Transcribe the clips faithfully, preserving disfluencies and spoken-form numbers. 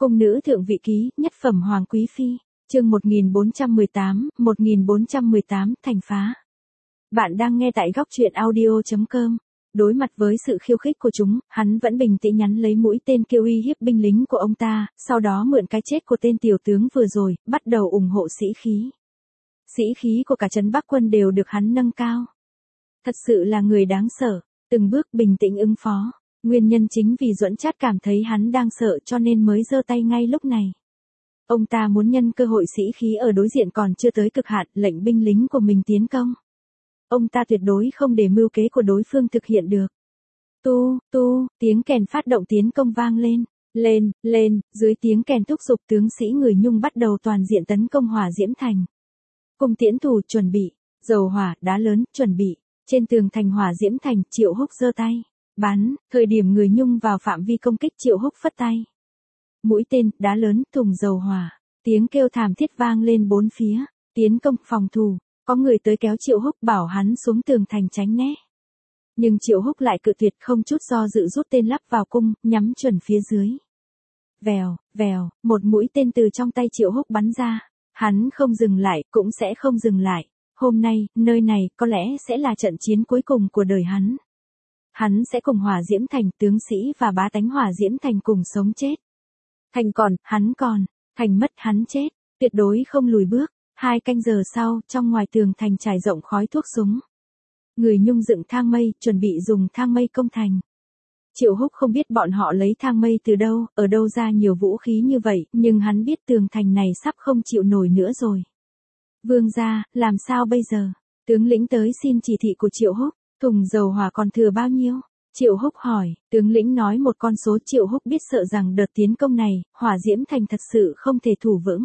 Cung nữ thượng vị ký, nhất phẩm hoàng quý phi, chương một nghìn bốn trăm mười tám, một nghìn bốn trăm mười tám, thành phá. Bạn đang nghe tại góc truyện audio chấm com. Đối mặt với sự khiêu khích của chúng, hắn vẫn bình tĩnh nhắn lấy mũi tên kêu uy hiếp binh lính của ông ta, sau đó mượn cái chết của tên tiểu tướng vừa rồi, bắt đầu ủng hộ sĩ khí. Sĩ khí của cả trấn Bắc quân đều được hắn nâng cao. Thật sự là người đáng sợ, từng bước bình tĩnh ứng phó. Nguyên nhân chính vì Duẫn Trát cảm thấy hắn đang sợ cho nên mới giơ tay ngay lúc này. Ông ta muốn nhân cơ hội sĩ khí ở đối diện còn chưa tới cực hạn, lệnh binh lính của mình tiến công. Ông ta tuyệt đối không để mưu kế của đối phương thực hiện được. Tu, tu, tiếng kèn phát động tiến công vang lên. Lên, lên, dưới tiếng kèn thúc giục tướng sĩ người Nhung bắt đầu toàn diện tấn công Hỏa Diễm Thành. Cung tiễn thủ chuẩn bị, dầu hỏa, đá lớn, chuẩn bị. Trên tường thành Hỏa Diễm Thành, Triệu Húc giơ tay. Bắn, thời điểm người Nhung vào phạm vi công kích Triệu Húc phất tay. Mũi tên, đá lớn, thùng dầu hỏa. Tiếng kêu thảm thiết vang lên bốn phía. Tiến công, phòng thủ. Có người tới kéo Triệu Húc bảo hắn xuống tường thành tránh né. Nhưng Triệu Húc lại cự tuyệt không chút do dự rút tên lắp vào cung, nhắm chuẩn phía dưới. Vèo, vèo, một mũi tên từ trong tay Triệu Húc bắn ra. Hắn không dừng lại, cũng sẽ không dừng lại. Hôm nay, nơi này, có lẽ sẽ là trận chiến cuối cùng của đời hắn. Hắn sẽ cùng Hỏa Diễm Thành, tướng sĩ và bá tánh Hỏa Diễm Thành cùng sống chết. Thành còn, hắn còn, thành mất, hắn chết, tuyệt đối không lùi bước. Hai canh giờ sau, trong ngoài tường thành trải rộng khói thuốc súng. Người Nhung dựng thang mây, chuẩn bị dùng thang mây công thành. Triệu Húc không biết bọn họ lấy thang mây từ đâu, ở đâu ra nhiều vũ khí như vậy, nhưng hắn biết tường thành này sắp không chịu nổi nữa rồi. Vương gia, làm sao bây giờ? Tướng lĩnh tới xin chỉ thị của Triệu Húc. Thùng dầu hỏa còn thừa bao nhiêu? Triệu Húc hỏi, tướng lĩnh nói một con số. Triệu Húc biết sợ rằng đợt tiến công này, Hỏa Diễm Thành thật sự không thể thủ vững.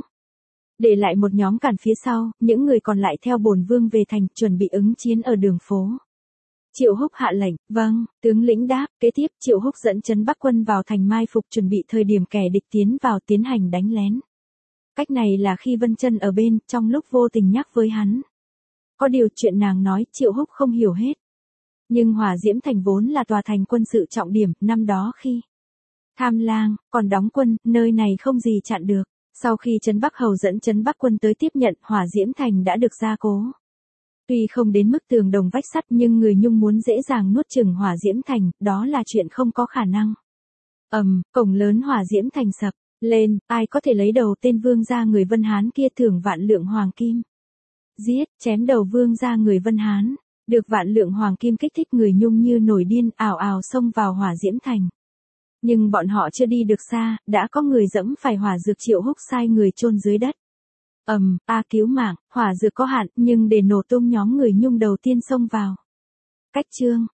Để lại một nhóm cản phía sau, những người còn lại theo bổn vương về thành, chuẩn bị ứng chiến ở đường phố. Triệu Húc hạ lệnh, vâng, tướng lĩnh đáp. Kế tiếp, Triệu Húc dẫn trấn Bắc quân vào thành mai phục, chuẩn bị thời điểm kẻ địch tiến vào tiến hành đánh lén. Cách này là khi Vân Chân ở bên, trong lúc vô tình nhắc với hắn. Có điều chuyện nàng nói, Triệu Húc không hiểu hết. Nhưng Hỏa Diễm Thành vốn là tòa thành quân sự trọng điểm, năm đó khi Tham Lang còn đóng quân, nơi này không gì chặn được. Sau khi trấn Bắc Hầu dẫn trấn Bắc quân tới tiếp nhận, Hỏa Diễm Thành đã được gia cố. Tuy không đến mức tường đồng vách sắt nhưng người Nhung muốn dễ dàng nuốt chửng Hỏa Diễm Thành, đó là chuyện không có khả năng. Ầm, um, cổng lớn Hỏa Diễm Thành sập lên, ai có thể lấy đầu tên vương gia người Vân Hán kia thưởng vạn lượng hoàng kim. Giết, chém đầu vương gia người Vân Hán. Được vạn lượng hoàng kim kích thích, người Nhung như nổi điên, ào ào xông vào Hỏa Diễm Thành. Nhưng bọn họ chưa đi được xa, đã có người dẫm phải hỏa dược. Triệu Húc sai người chôn dưới đất. Ầm, um, a cứu mạng, hỏa dược có hạn, nhưng để nổ tung nhóm người Nhung đầu tiên xông vào. Cách chương,